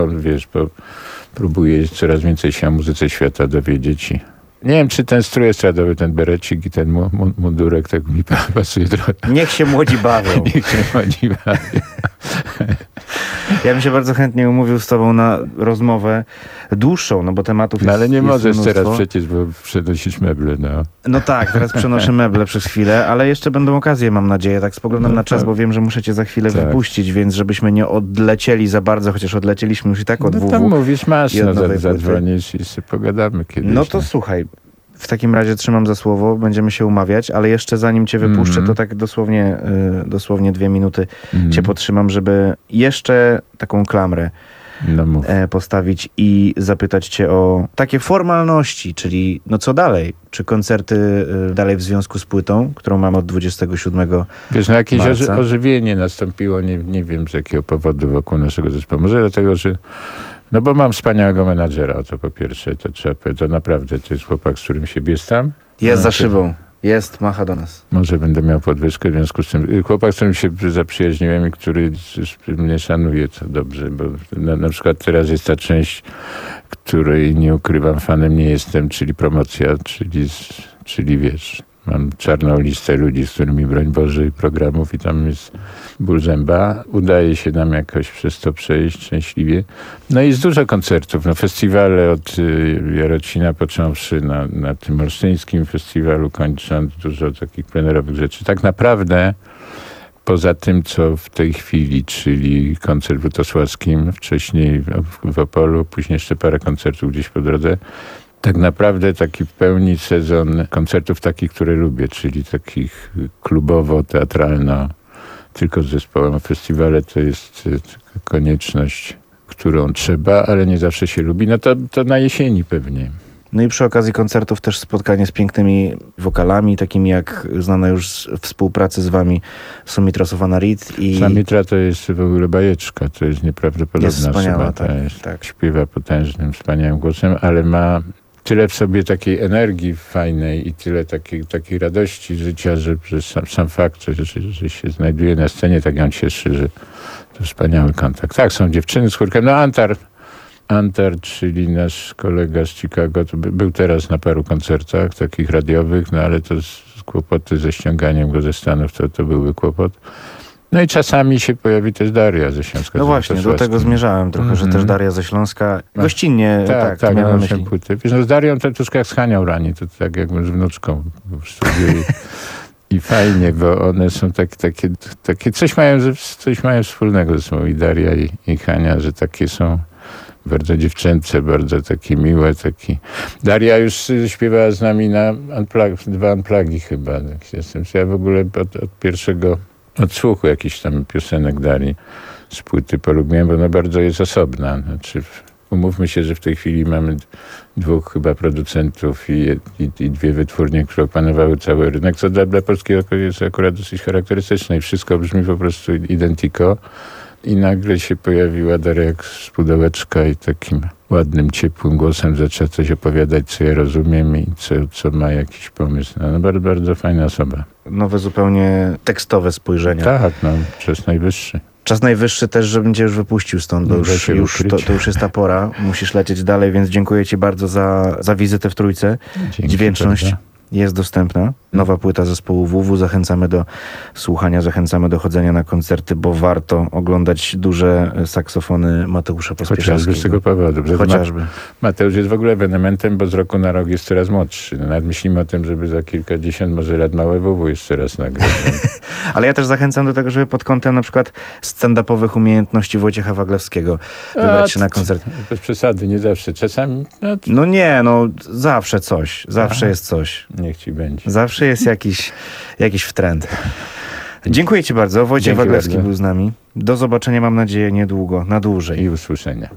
próbuje coraz więcej się o muzyce świata dowiedzieć i nie wiem, czy ten strój estradowy, ten berecik i ten mundurek tak mi pasuje trochę. Niech się młodzi bawią. Niech się młodzi bawią. Ja bym się bardzo chętnie umówił z tobą na rozmowę dłuższą, no bo tematów jest ale nie możesz mnóstwo. teraz przecież, bo przenosisz meble, no. No tak, teraz przenoszę meble przez chwilę, ale jeszcze będą okazje, mam nadzieję, tak spoglądam na czas, bo wiem, że muszę cię za chwilę wypuścić, więc żebyśmy nie odlecieli za bardzo, chociaż odlecieliśmy już i tak od WW. No tam mówisz, masz, zadzwonisz i sobie pogadamy kiedyś. No to słuchaj, w takim razie trzymam za słowo, będziemy się umawiać, ale jeszcze zanim cię wypuszczę, to tak dosłownie 2 minuty cię potrzymam, żeby jeszcze taką klamrę postawić i zapytać cię o takie formalności, czyli no co dalej? Czy koncerty dalej w związku z płytą, którą mam od 27 Wiesz, no jakieś marca? ożywienie nastąpiło, nie wiem z jakiego powodu wokół naszego zespołu. Może dlatego, że no bo mam wspaniałego menadżera, to po pierwsze, to trzeba powiedzieć, to naprawdę to jest chłopak, z którym się biestam. Jest za szybą. Jest, macha do nas. Może będę miał podwyżkę w związku z tym. Chłopak, z którym się zaprzyjaźniłem i który mnie szanuje, to dobrze, bo na przykład teraz jest ta część, której nie ukrywam, fanem nie jestem, czyli promocja, czyli wiesz, mam czarną listę ludzi, z którymi broń Boże i programów i tam jest ból zęba. Udaje się nam jakoś przez to przejść szczęśliwie. No i jest dużo koncertów. No festiwale od Jarocina począwszy na tym olsztyńskim festiwalu kończąc, dużo takich plenerowych rzeczy. Tak naprawdę poza tym, co w tej chwili, czyli koncert w Witosławskim, wcześniej w Opolu, później jeszcze parę koncertów gdzieś po drodze, tak naprawdę taki w pełni sezon koncertów takich, które lubię, czyli takich klubowo, teatralno, tylko z zespołem. Festiwale to jest konieczność, którą trzeba, ale nie zawsze się lubi. No to na jesieni pewnie. No i przy okazji koncertów też spotkanie z pięknymi wokalami, takimi jak znana już współpracy z wami Sumitra Sovanarit i... Sumitra to jest w ogóle bajeczka, to jest nieprawdopodobna jest wspaniała, osoba. Tak. Śpiewa potężnym, wspaniałym głosem, ale ma tyle w sobie takiej energii fajnej i tyle takiej radości życia, że sam fakt, że się znajduje na scenie, tak ją cieszy, że to wspaniały kontakt. Tak, są dziewczyny z chórkiem. No Antar, czyli nasz kolega z Chicago, to był teraz na paru koncertach takich radiowych, no ale to kłopoty ze ściąganiem go ze Stanów, to byłby kłopot. No i czasami się pojawi też Daria ze Śląska. No właśnie, do tego zmierzałem trochę, że też Daria ze Śląska. Gościnnie, tak miałem na myśli. Płyty. Wiesz, no z Darią to troszkę jak z Hanią Rani, to tak jakbym z wnuczką w studiu. I fajnie, bo one są takie coś mają wspólnego ze sobą i Daria i Hania, że takie są bardzo dziewczęce, bardzo takie miłe. Daria już śpiewała z nami na dwa unplugi chyba. Ja w ogóle od pierwszego odsłuchu jakichś tam piosenek Darii z płyty polubiłem, bo ona bardzo jest osobna. Znaczy, umówmy się, że w tej chwili mamy 2 chyba producentów i 2 wytwórnie, które opanowały cały rynek, co dla polskiego jest akurat dosyć charakterystyczne i wszystko brzmi po prostu identico. I nagle się pojawiła Daria jak z pudełeczka i takim ładnym, ciepłym głosem zaczęła coś opowiadać, co ja rozumiem i co ma jakiś pomysł. No bardzo, bardzo fajna osoba. Nowe zupełnie tekstowe spojrzenia. Tak, no czas najwyższy. Czas najwyższy też, żebym cię już wypuścił stąd, bo to już jest ta pora. Musisz lecieć dalej, więc dziękuję ci bardzo za wizytę w Trójce. Dzięki Dźwięczność bardzo. Jest dostępna. Nowa płyta zespołu WW. Zachęcamy do słuchania, zachęcamy do chodzenia na koncerty, bo warto oglądać duże saksofony Mateusza Pospieszalskiego. Chociażby z tego powodu. Chociażby. Mateusz jest w ogóle ewenementem, bo z roku na rok jest coraz młodszy. Nawet myślimy o tym, żeby za kilkadziesiąt, może lat małe WW jeszcze raz nagrać. Ale ja też zachęcam do tego, żeby pod kątem na przykład stand-upowych umiejętności Wojciecha Waglewskiego wybrać się na koncert. Bez przesady, nie zawsze. Czasami... Zawsze coś. Zawsze jest coś. Niech ci będzie. Zawsze jest jakiś wtręt. Dziękuję ci bardzo. Wojciech Waglewski był z nami. Do zobaczenia, mam nadzieję, niedługo, na dłużej. I usłyszenia.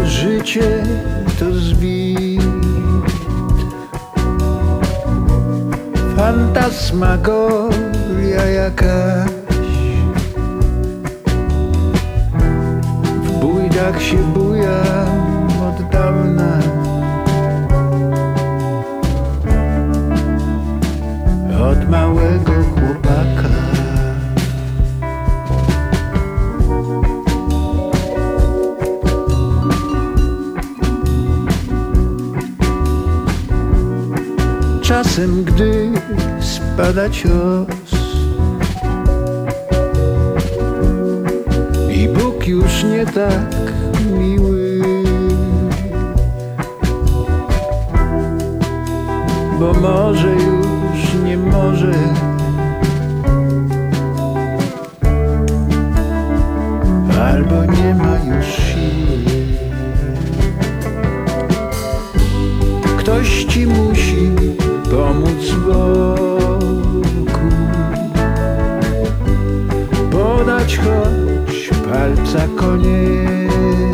życie to zwit, fantasmagoria jakaś. W bójdach się bujam od dawna, od małego chłopaka. Czasem, gdy spada cios i Bóg już nie tak miły, bo może już nie może, albo nie ma już siły. Ktoś ci musi pomóc z boku, podać choć palca koniec,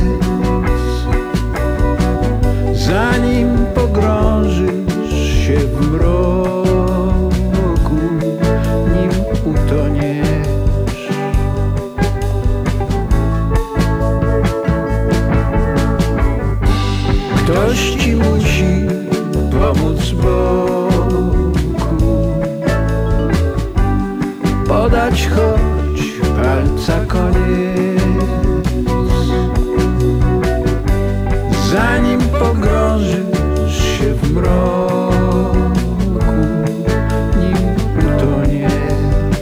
zanim pogrążysz się w mroku, nim utoniesz. Ktoś ci musi pomóc z boku, podać choć palca koniec, zanim pogrążysz się w mroku, nim utoniesz.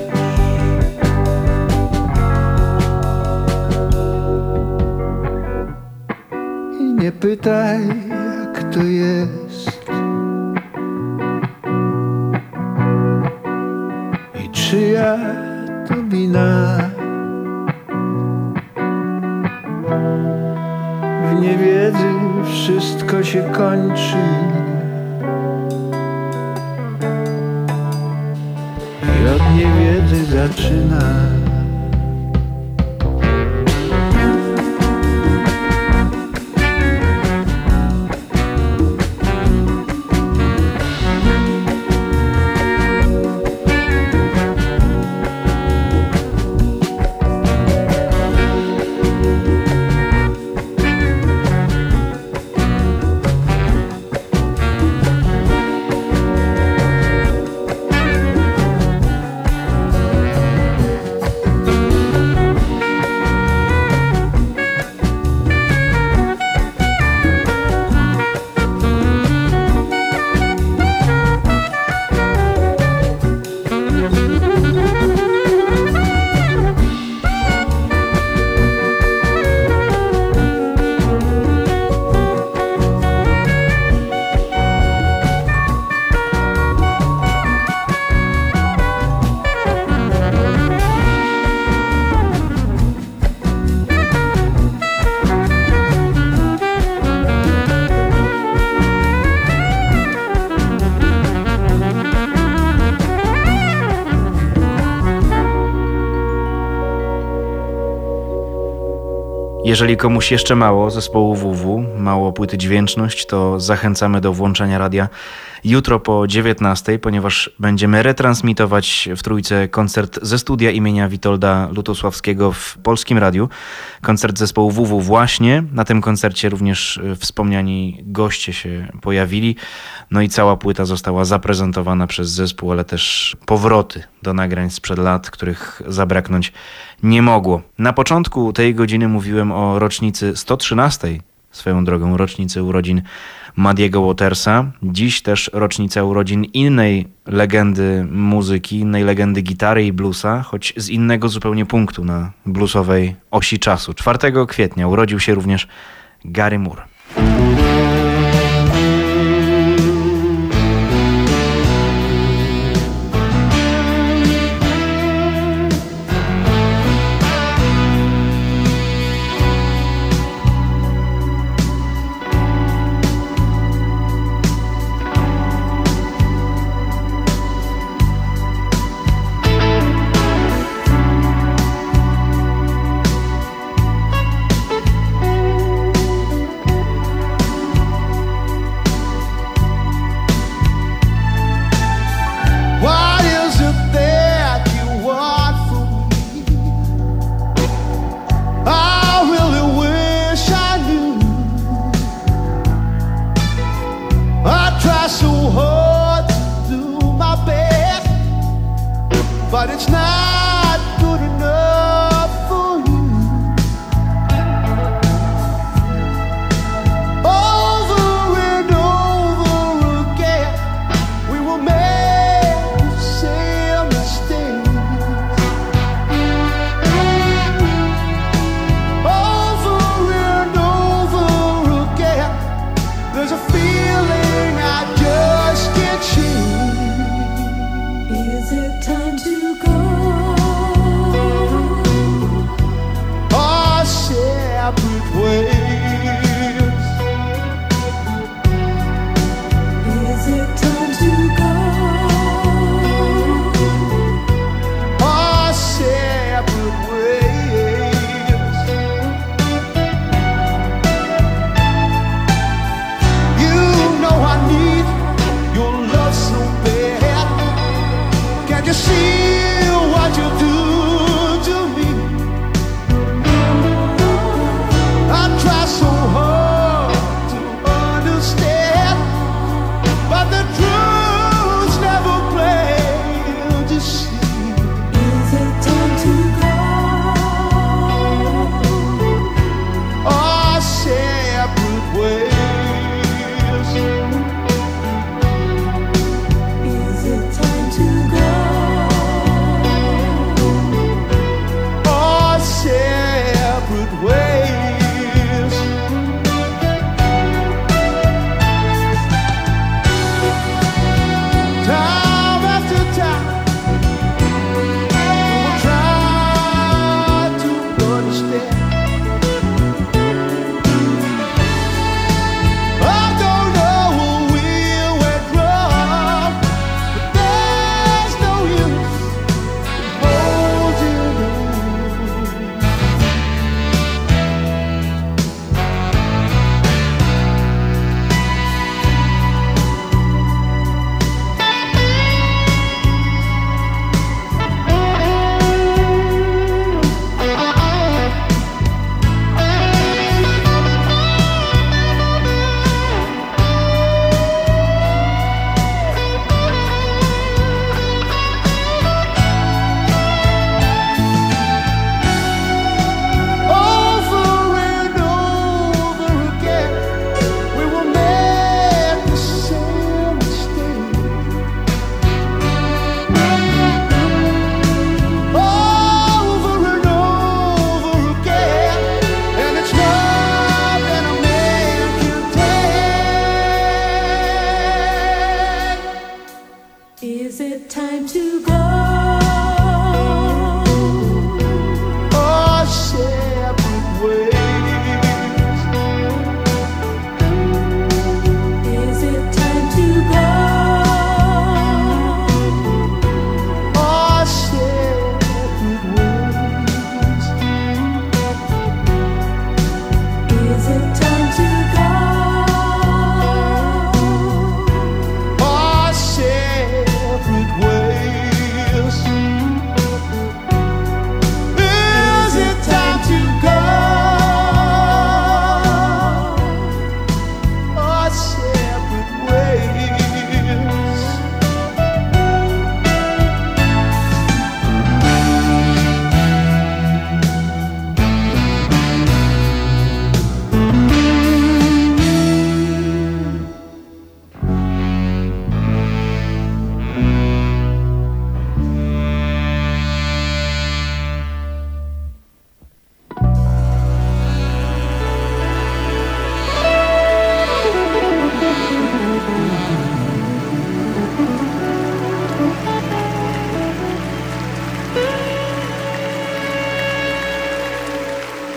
I nie pytaj, jak to jest i czyja to wina. W niewiedzy wszystko się kończy i od niewiedzy zaczyna. Jeżeli komuś jeszcze mało zespołu WW, mało płyty Dźwięczność, to zachęcamy do włączenia radia jutro po 19:00, ponieważ będziemy retransmitować w Trójce koncert ze studia imienia Witolda Lutosławskiego w Polskim Radiu. Koncert zespołu WW właśnie. Na tym koncercie również wspomniani goście się pojawili. No i cała płyta została zaprezentowana przez zespół, ale też powroty do nagrań sprzed lat, których zabraknąć nie mogło. Na początku tej godziny mówiłem o rocznicy 113, swoją drogą rocznicy urodzin Muddy'ego Watersa. Dziś też rocznica urodzin innej legendy muzyki, innej legendy gitary i bluesa, choć z innego zupełnie punktu na bluesowej osi czasu. 4 kwietnia urodził się również Gary Moore.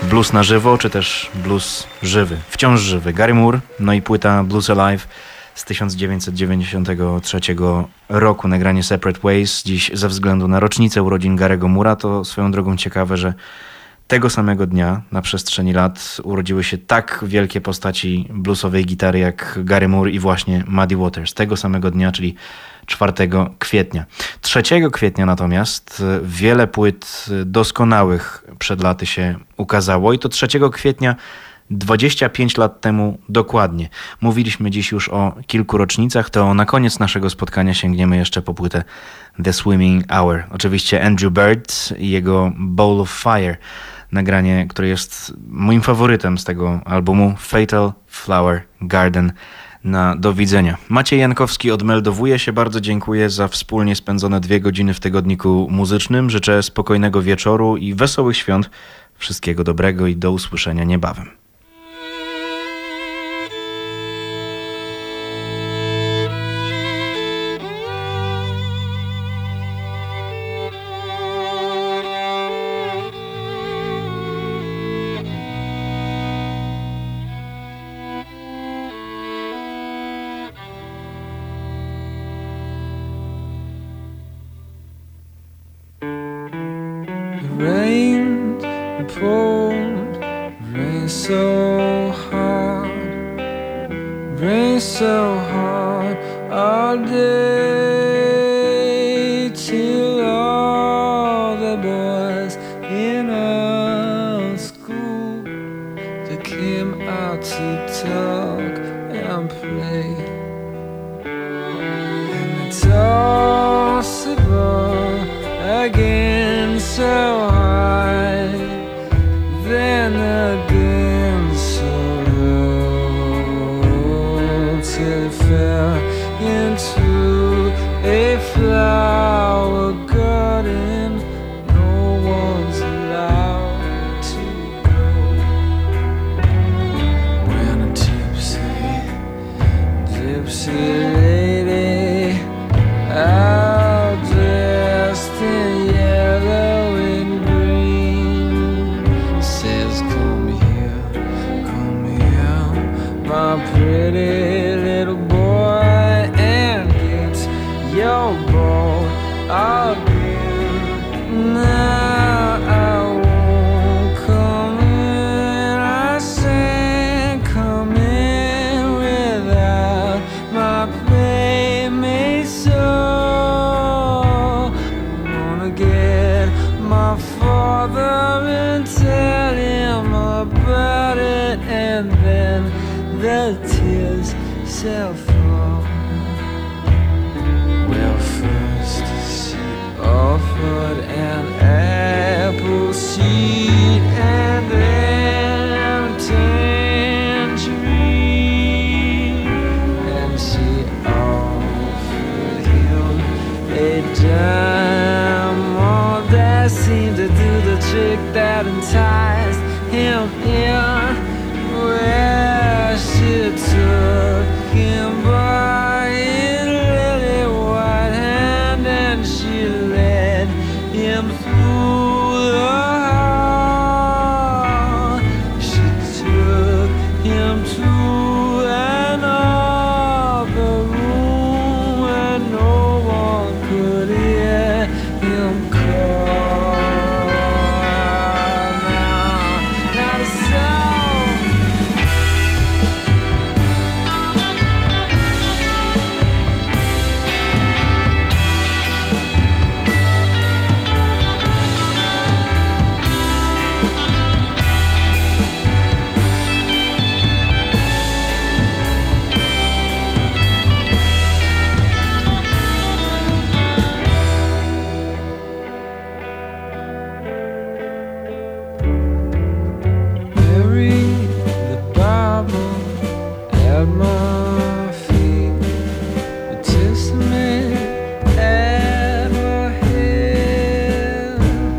Blues na żywo, czy też blues żywy, wciąż żywy. Gary Moore, no i płyta Blues Alive z 1993 roku, nagranie Separate Ways. Dziś ze względu na rocznicę urodzin Gary'ego Moore'a to swoją drogą ciekawe, że tego samego dnia na przestrzeni lat urodziły się tak wielkie postaci bluesowej gitary jak Gary Moore i właśnie Muddy Waters. Tego samego dnia, czyli 4 kwietnia. 3 kwietnia natomiast wiele płyt doskonałych przed laty się ukazało i to 3 kwietnia 25 lat temu dokładnie. Mówiliśmy dziś już o kilku rocznicach, to na koniec naszego spotkania sięgniemy jeszcze po płytę The Swimming Hour. Oczywiście Andrew Bird i jego Bowl of Fire. Nagranie, które jest moim faworytem z tego albumu, Fatal Flower Garden. Na do widzenia. Maciej Jankowski odmeldowuje się. Bardzo dziękuję za wspólnie spędzone 2 godziny w tygodniku muzycznym. Życzę spokojnego wieczoru i wesołych świąt. Wszystkiego dobrego i do usłyszenia niebawem. Rain poured, rain so hard, rain so hard all day till all the boys in our school they came out to talk and play, and they tossed the ball again so high, then again so low, till it fell into a flower garden. No one's allowed to go. When a gypsy lady out dressed in yellow and green says, come here, my pretty little boy, and get your ball again. Now I won't come in, I said come in without my playmate, so get my father and tell him about it, and then the tears shall fall. Well, first she offered an apple seed, and then a tangerine, and she offered him a diamond that seemed to do the trick that enticed him in. Well, she took him by his lily white hand, and she led him through the hall. She took him to another room where no one could hear him call. Now the sound. Read the Bible at my feet, the Testament at my head.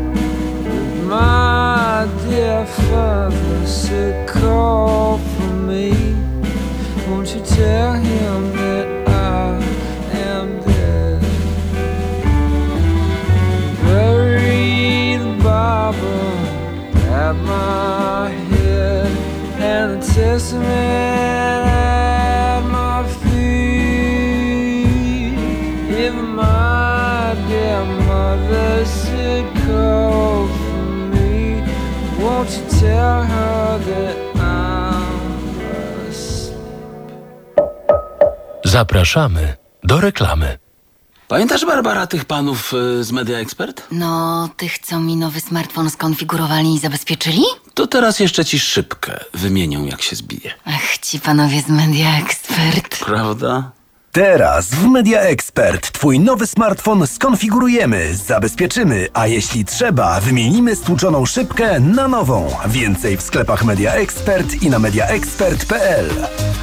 My dear father said, call for me. Won't you tell him that I am dead? Bury the Bible at my head and the testament at my feet. If my dear mother should call for me, won't you tell her that I'm asleep? Zapraszamy do reklamy. Pamiętasz, Barbara, tych panów z Media Expert? No, tych, co mi nowy smartfon skonfigurowali i zabezpieczyli? To teraz jeszcze ci szybkę wymienią, jak się zbije. Ach, ci panowie z Media Expert. Prawda? Teraz w Media Expert twój nowy smartfon skonfigurujemy, zabezpieczymy, a jeśli trzeba, wymienimy stłuczoną szybkę na nową. Więcej w sklepach Media Expert i na mediaexpert.pl.